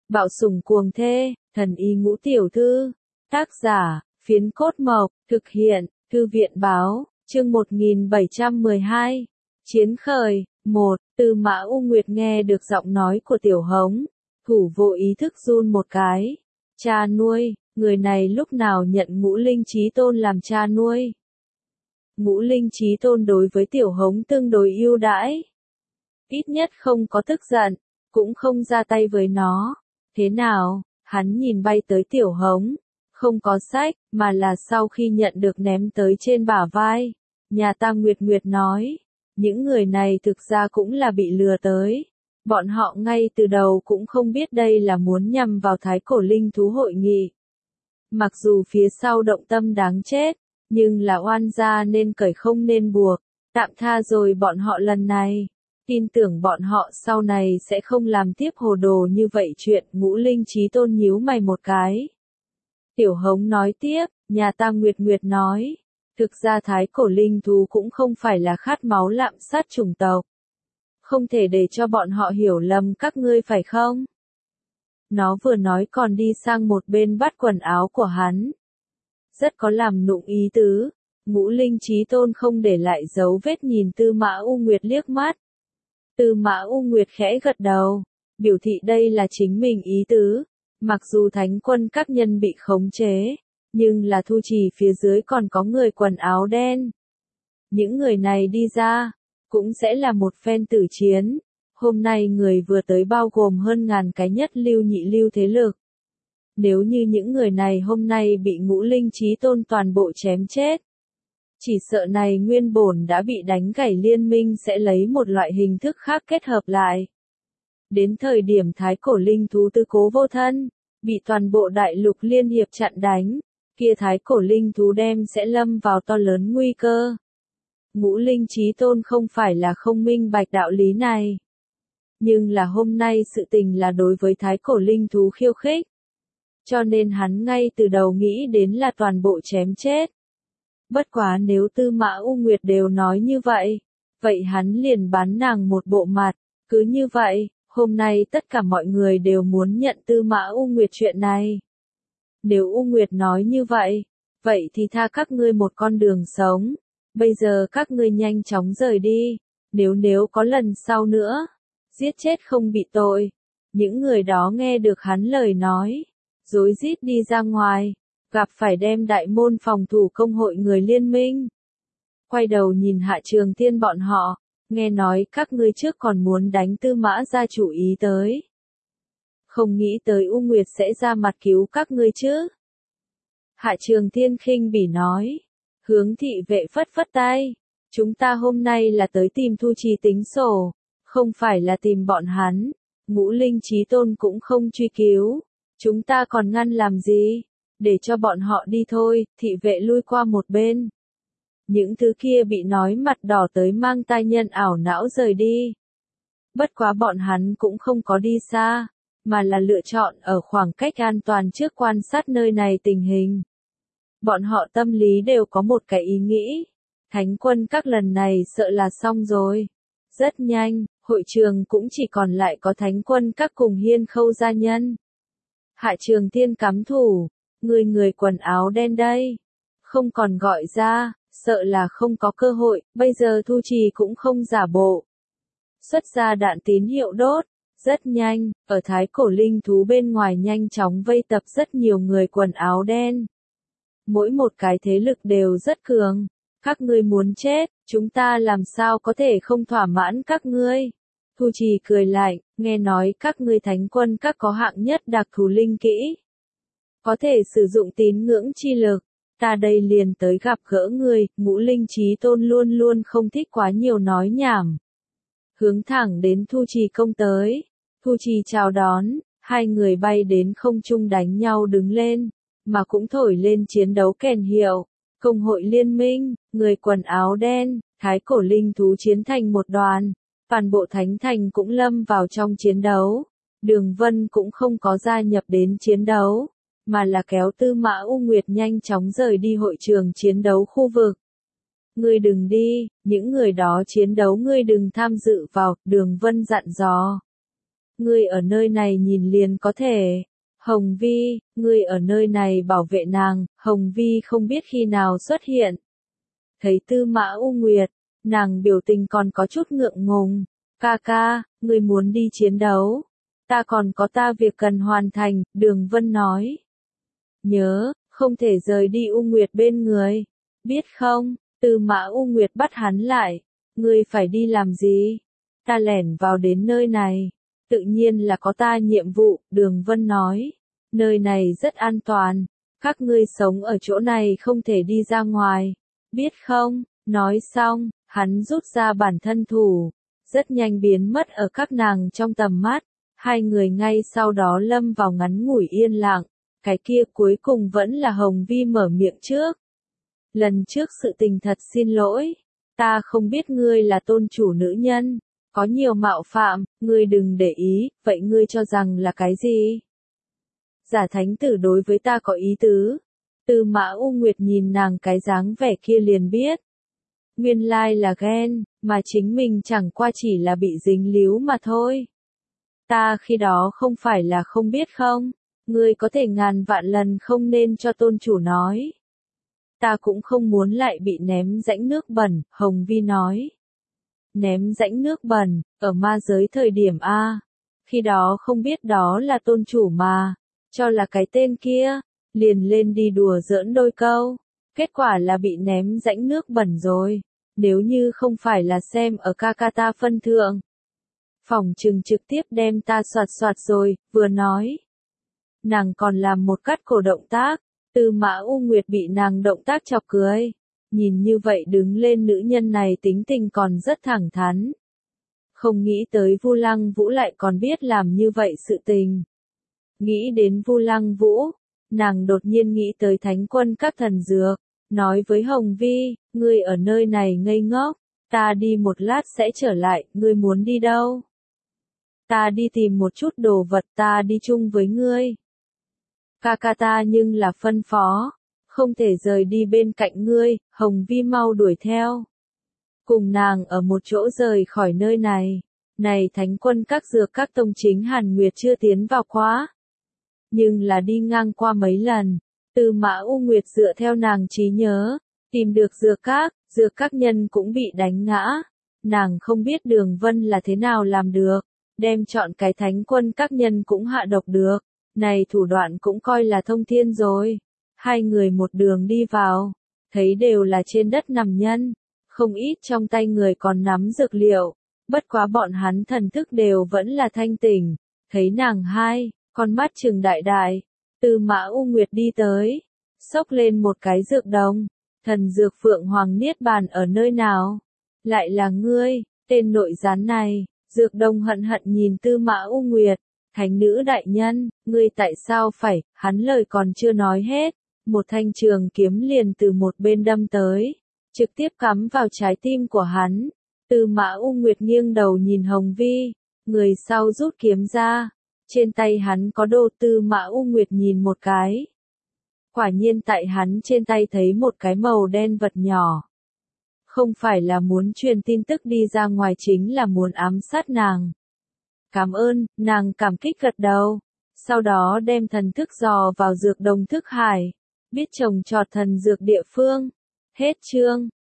Bạo sủng cuồng thê, thần y ngũ tiểu thư. Tác giả, Phiến Cốt Mộc, thực hiện, Thư viện báo, chương 1712. Chiến khởi, 1, Tư Mã U Nguyệt nghe được giọng nói của Tiểu Hống, thủ vô ý thức run một cái. Cha nuôi, người này lúc nào nhận Ngũ Linh Chí Tôn làm cha nuôi? Ngũ Linh Chí Tôn đối với Tiểu Hống tương đối ưu đãi. Ít nhất không có tức giận, cũng không ra tay với nó. Thế nào? Hắn nhìn bay tới Tiểu Hống. Không có sách, mà là sau khi nhận được ném tới trên bả vai. Nhà ta Nguyệt Nguyệt nói, những người này thực ra cũng là bị lừa tới. Bọn họ ngay từ đầu cũng không biết đây là muốn nhằm vào Thái Cổ Linh Thú hội nghị. Mặc dù phía sau động tâm đáng chết, nhưng là oan gia nên cởi không nên buộc, tạm tha rồi bọn họ lần này. Tin tưởng bọn họ sau này sẽ không làm tiếp hồ đồ như vậy chuyện. Ngũ Linh Chí Tôn nhíu mày một cái. Tiểu Hống nói tiếp, nhà ta Nguyệt Nguyệt nói, thực ra Thái Cổ Linh Thú cũng không phải là khát máu lạm sát chủng tộc. Không thể để cho bọn họ hiểu lầm các ngươi phải không? Nó vừa nói còn đi sang một bên bắt quần áo của hắn. Rất có làm nụng ý tứ. Ngũ Linh Chí Tôn không để lại dấu vết nhìn Tư Mã U Nguyệt liếc mắt. Tư Mã U Nguyệt khẽ gật đầu, biểu thị đây là chính mình ý tứ. Mặc dù thánh quân các nhân bị khống chế, nhưng là Thu Trì phía dưới còn có người quần áo đen. Những người này đi ra, cũng sẽ là một phen tử chiến. Hôm nay người vừa tới bao gồm hơn ngàn cái nhất lưu nhị lưu thế lực. Nếu như những người này hôm nay bị Ngũ Linh Chí Tôn toàn bộ chém chết, chỉ sợ này nguyên bổn đã bị đánh gãy liên minh sẽ lấy một loại hình thức khác kết hợp lại. Đến thời điểm Thái Cổ Linh Thú tư cố vô thân, bị toàn bộ đại lục liên hiệp chặn đánh, kia Thái Cổ Linh Thú đem sẽ lâm vào to lớn nguy cơ. Ngũ Linh Chí Tôn không phải là không minh bạch đạo lý này. Nhưng là hôm nay sự tình là đối với Thái Cổ Linh Thú khiêu khích. Cho nên hắn ngay từ đầu nghĩ đến là toàn bộ chém chết. Bất quá nếu Tư Mã U Nguyệt đều nói như vậy, vậy hắn liền bán nàng một bộ mặt. Cứ như vậy, hôm nay tất cả mọi người đều muốn nhận Tư Mã U Nguyệt chuyện này. Nếu U Nguyệt nói như vậy, vậy thì tha các ngươi một con đường sống. Bây giờ các ngươi nhanh chóng rời đi, nếu có lần sau nữa, giết chết không bị tội. Những người đó nghe được hắn lời nói, rối rít đi ra ngoài, gặp phải đem đại môn phòng thủ công hội người liên minh. Quay đầu nhìn Hạ Trường Thiên bọn họ, nghe nói các ngươi trước còn muốn đánh Tư Mã gia chủ ý tới. Không nghĩ tới U Nguyệt sẽ ra mặt cứu các ngươi chứ. Hạ Trường Thiên khinh bỉ nói. Hướng thị vệ phất phất tay. Chúng ta hôm nay là tới tìm Thu Trì tính sổ, không phải là tìm bọn hắn. Ngũ Linh Chí Tôn cũng không truy cứu. Chúng ta còn ngăn làm gì? Để cho bọn họ đi thôi. Thị vệ lui qua một bên. Những thứ kia bị nói mặt đỏ tới mang tai nhân ảo não rời đi. Bất quá bọn hắn cũng không có đi xa, mà là lựa chọn ở khoảng cách an toàn trước quan sát nơi này tình hình. Bọn họ tâm lý đều có một cái ý nghĩ. Thánh quân các lần này sợ là xong rồi. Rất nhanh, hội trường cũng chỉ còn lại có thánh quân các cùng Hiên Khâu gia nhân. Hạ Trường Thiên cắm thủ. Người quần áo đen đây. Không còn gọi ra, sợ là không có cơ hội. Bây giờ Thu Trì cũng không giả bộ. Xuất ra đạn tín hiệu đốt. Rất nhanh, ở Thái Cổ Linh Thú bên ngoài nhanh chóng vây tập rất nhiều người quần áo đen. Mỗi một cái thế lực đều rất cường. Các ngươi muốn chết, chúng ta làm sao có thể không thỏa mãn các ngươi. Thu Trì cười lạnh, nghe nói các ngươi thánh quân các có hạng nhất đặc thù linh kỹ. Có thể sử dụng tín ngưỡng chi lực. Ta đây liền tới gặp gỡ ngươi. Ngũ Linh Chí Tôn luôn luôn không thích quá nhiều nói nhảm. Hướng thẳng đến Thu Trì công tới. Thu Trì chào đón, hai người bay đến không trung đánh nhau đứng lên, mà cũng thổi lên chiến đấu kèn hiệu. Công hội liên minh, người quần áo đen, Thái Cổ Linh Thú chiến thành một đoàn. Toàn bộ thánh thành cũng lâm vào trong chiến đấu. Đường Vân cũng không có gia nhập đến chiến đấu, mà là kéo Tư Mã U Nguyệt nhanh chóng rời đi hội trường chiến đấu khu vực. Ngươi đừng đi, những người đó chiến đấu ngươi đừng tham dự vào, Đường Vân dặn dò. ngươi ở nơi này nhìn liền có thể. Hồng Vi, ngươi ở nơi này bảo vệ nàng, Hồng Vi không biết khi nào xuất hiện. Thấy Tư Mã U Nguyệt, nàng biểu tình còn có chút ngượng ngùng. Ca ca, ngươi muốn đi chiến đấu. Ta còn có việc cần hoàn thành, Đường Vân nói. Nhớ, không thể rời đi U Nguyệt bên người. Biết không, Tư Mã U Nguyệt bắt hắn lại. Ngươi phải đi làm gì? Ta lẻn vào đến nơi này. Tự nhiên là có ta nhiệm vụ, Đường Vân nói. Nơi này rất an toàn. Các ngươi sống ở chỗ này không thể đi ra ngoài. Biết không? Nói xong, hắn rút ra bản thân thủ. Rất nhanh biến mất ở các nàng trong tầm mắt. Hai người ngay sau đó lâm vào ngắn ngủi yên lặng. Cái kia cuối cùng vẫn là Hồng Vi mở miệng trước. Lần trước sự tình thật xin lỗi. Ta không biết ngươi là tôn chủ nữ nhân. Có nhiều mạo phạm, ngươi đừng để ý, vậy ngươi cho rằng là cái gì? Giả thánh tử đối với ta có ý tứ. Tư Mã U Nguyệt nhìn nàng cái dáng vẻ kia liền biết. Nguyên lai là ghen, mà chính mình chẳng qua chỉ là bị dính líu mà thôi. Ta khi đó không phải là không biết không, ngươi có thể ngàn vạn lần không nên cho tôn chủ nói. Ta cũng không muốn lại bị ném rãnh nước bẩn, Hồng Vi nói. Ném rãnh nước bẩn, ở ma giới thời điểm A. Khi đó không biết đó là tôn chủ mà, cho là cái tên kia, liền lên đi đùa giỡn đôi câu. Kết quả là bị ném rãnh nước bẩn rồi, nếu như không phải là xem ở Kakata phân thượng. Phỏng chừng trực tiếp đem ta soạt soạt rồi, vừa nói. Nàng còn làm một cắt cổ động tác, Tư Mã U Nguyệt bị nàng động tác chọc cười. Nhìn như vậy đứng lên nữ nhân này tính tình còn rất thẳng thắn. Không nghĩ tới Vu Lăng Vũ lại còn biết làm như vậy sự tình. Nghĩ đến Vu Lăng Vũ, nàng đột nhiên nghĩ tới thánh quân các thần dược, nói với Hồng Vi, ngươi ở nơi này ngây ngốc, ta đi một lát sẽ trở lại, ngươi muốn đi đâu? Ta đi tìm một chút đồ vật, ta đi chung với ngươi. Kakata nhưng là phân phó, không thể rời đi bên cạnh ngươi, Hồng Vi mau đuổi theo. Cùng nàng ở một chỗ rời khỏi nơi này. Này thánh quân các dược các tông chính Hàn Nguyệt chưa tiến vào quá. Nhưng là đi ngang qua mấy lần. Tư Mã U Nguyệt dựa theo nàng trí nhớ, tìm được dược các nhân cũng bị đánh ngã. Nàng không biết Đường Vân là thế nào làm được, đem chọn cái thánh quân các nhân cũng hạ độc được. Này thủ đoạn cũng coi là thông thiên rồi. Hai người một đường đi vào, thấy đều là trên đất nằm nhân, không ít trong tay người còn nắm dược liệu, bất quá bọn hắn thần thức đều vẫn là thanh tỉnh, thấy nàng hai, con mắt trừng đại đại, Tư Mã U Nguyệt đi tới, xốc lên một cái dược đồng, thần dược Phượng Hoàng Niết Bàn ở nơi nào? Lại là ngươi, tên nội gián này, dược đồng hận hận nhìn Tư Mã U Nguyệt, thánh nữ đại nhân, ngươi tại sao phải, hắn lời còn chưa nói hết. Một thanh trường kiếm liền từ một bên đâm tới, trực tiếp cắm vào trái tim của hắn. Tư Mã U Nguyệt nghiêng đầu nhìn Hồng Vi, người sau rút kiếm ra, trên tay hắn có đồ. Tư Mã U Nguyệt nhìn một cái. Quả nhiên tại hắn trên tay thấy một cái màu đen vật nhỏ. Không phải là muốn truyền tin tức đi ra ngoài, chính là muốn ám sát nàng. Cảm ơn, nàng cảm kích gật đầu, sau đó đem thần thức dò vào dược đồng thức hải. Biết trồng trọt thần dược địa phương. Hết chương.